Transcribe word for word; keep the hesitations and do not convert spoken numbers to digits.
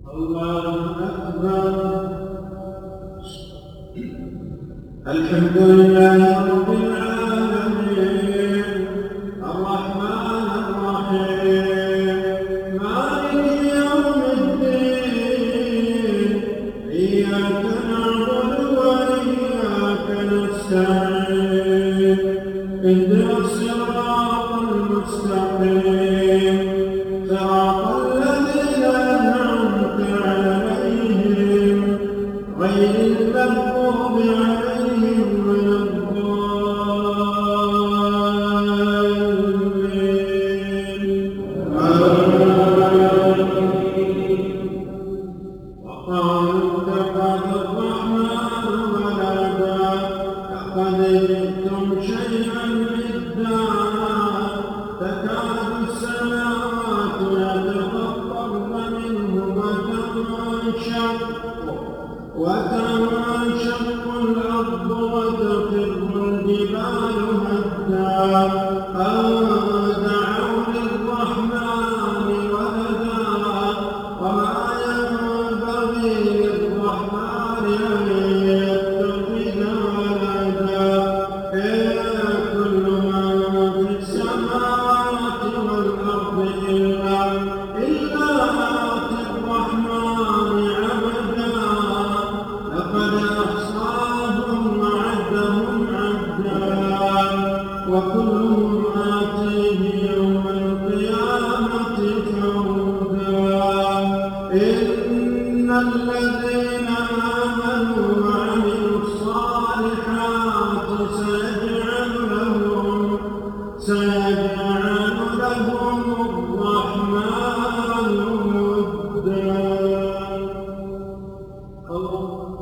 الله أكبر. الحمد لله رب العالمين الرحمن الرحيم مالك يوم الدين إياك نعبد وإياك نستعين اهدنا الصراط المستقيم صراط الذين أنعمت عليهم غير المغضوب عليهم ولا الضالين. وقالوا اتخذ الرحمن ولدا لقد جئتم شيئا إدا تكاد السماوات يتفطرن منه وتنشق وتنشق الأرض وتخر الجبال هدا أن دعوا للرحمن ولدا وما ينبغي للرحمن أن يتخذ ولدا إن كل من في السماوات والأرض إلا إلا آتي الرحمن عبدا لقد أحصاهم وعدهم عدا وكلهم آتيه يوم القيامة فردا. إن الذين آمنوا وعملوا الصالحات سيجعل لهم سيجعل لهم الرحمن ودا. الله